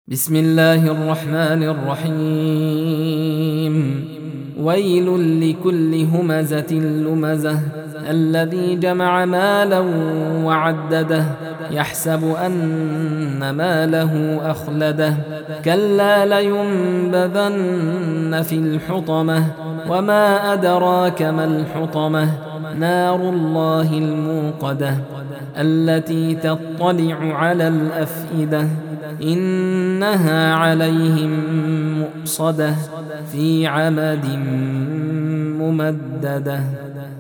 بسم الله الرحمن الرحيم. ويل لكل همزة لمزة الذي جمع مالا وعدده يحسب أن ماله أخلده كلا لينبذن في الحطمة وما أدراك ما الحطمة نار الله الموقدة التي تطلع على الأفئدة إنها عليهم مؤصدة في عمد ممددة.